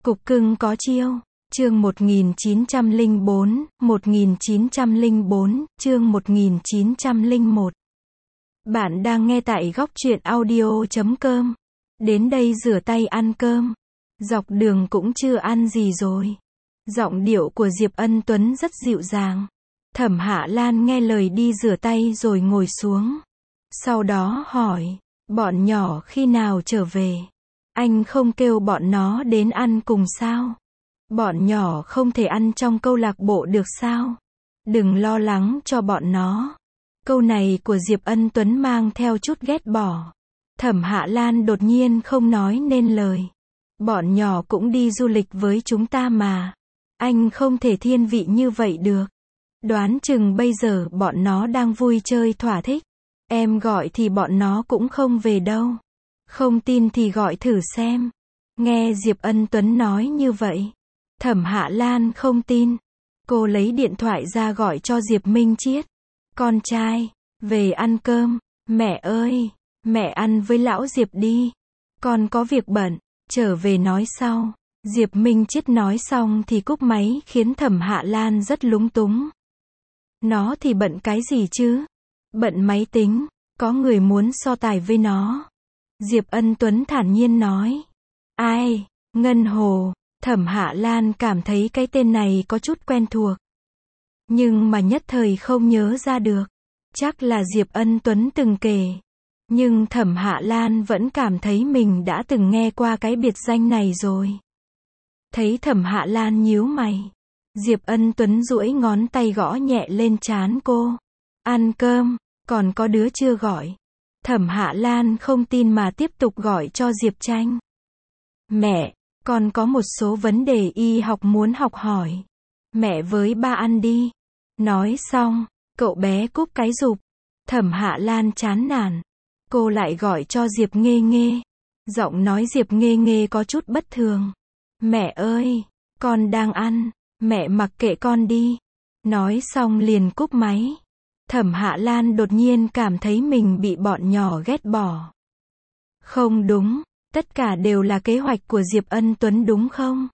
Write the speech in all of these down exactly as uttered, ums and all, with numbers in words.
Cục cưng có chiêu. Chương một nghìn chín trăm lẻ bốn, một nghìn chín trăm lẻ bốn, chương một nghìn chín trăm lẻ một. Bạn đang nghe tại góc truyện audio chấm com. Đến đây rửa tay ăn cơm. Dọc đường cũng chưa ăn gì rồi. Giọng điệu của Diệp Ân Tuấn rất dịu dàng. Thẩm Hạ Lan nghe lời đi rửa tay rồi ngồi xuống. Sau đó hỏi, bọn nhỏ khi nào trở về? Anh không kêu bọn nó đến ăn cùng sao? Bọn nhỏ không thể ăn trong câu lạc bộ được sao? Đừng lo lắng cho bọn nó. Câu này của Diệp Ân Tuấn mang theo chút ghét bỏ. Thẩm Hạ Lan đột nhiên không nói nên lời. Bọn nhỏ cũng đi du lịch với chúng ta mà. Anh không thể thiên vị như vậy được. Đoán chừng bây giờ bọn nó đang vui chơi thỏa thích. Em gọi thì bọn nó cũng không về đâu. Không tin thì gọi thử xem. Nghe Diệp Ân Tuấn nói như vậy, Thẩm Hạ Lan không tin. Cô lấy điện thoại ra gọi cho Diệp Minh Chiết. Con trai, về ăn cơm. Mẹ ơi, mẹ ăn với lão Diệp đi. Con có việc bận, trở về nói sau. Diệp Minh Chiết nói xong thì cúp máy khiến Thẩm Hạ Lan rất lúng túng. Nó thì bận cái gì chứ? Bận máy tính, có người muốn so tài với nó. Diệp Ân Tuấn thản nhiên nói. Ai? Ngân Hồ. Thẩm Hạ Lan cảm thấy cái tên này có chút quen thuộc. Nhưng mà nhất thời không nhớ ra được. Chắc là Diệp Ân Tuấn từng kể. Nhưng Thẩm Hạ Lan vẫn cảm thấy mình đã từng nghe qua cái biệt danh này rồi. Thấy Thẩm Hạ Lan nhíu mày, Diệp Ân Tuấn duỗi ngón tay gõ nhẹ lên trán cô. Ăn cơm, còn có đứa chưa gọi. Thẩm Hạ Lan không tin mà tiếp tục gọi cho Diệp Tranh. Mẹ, con có một số vấn đề y học muốn học hỏi. Mẹ với ba ăn đi. Nói xong, cậu bé cúp cái rụp. Thẩm Hạ Lan chán nản. Cô lại gọi cho Diệp Nghê Nghê. Giọng nói Diệp Nghê Nghê có chút bất thường. Mẹ ơi, con đang ăn. Mẹ mặc kệ con đi. Nói xong liền cúp máy. Thẩm Hạ Lan đột nhiên cảm thấy mình bị bọn nhỏ ghét bỏ. Không đúng, tất cả đều là kế hoạch của Diệp Ân Tuấn đúng không?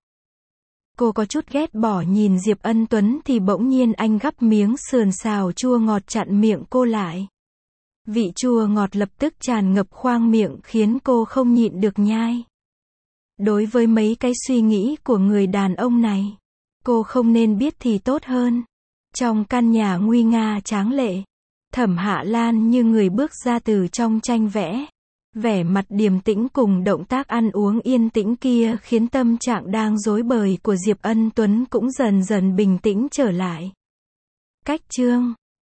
Cô có chút ghét bỏ nhìn Diệp Ân Tuấn thì bỗng nhiên anh gắp miếng sườn xào chua ngọt chặn miệng cô lại. Vị chua ngọt lập tức tràn ngập khoang miệng khiến cô không nhịn được nhai. Đối với mấy cái suy nghĩ của người đàn ông này, cô không nên biết thì tốt hơn. Trong căn nhà nguy nga tráng lệ, Thẩm Hạ Lan như người bước ra từ trong tranh vẽ. Vẻ mặt điềm tĩnh cùng động tác ăn uống yên tĩnh kia khiến tâm trạng đang rối bời của Diệp Ân Tuấn cũng dần dần bình tĩnh trở lại. Cách chương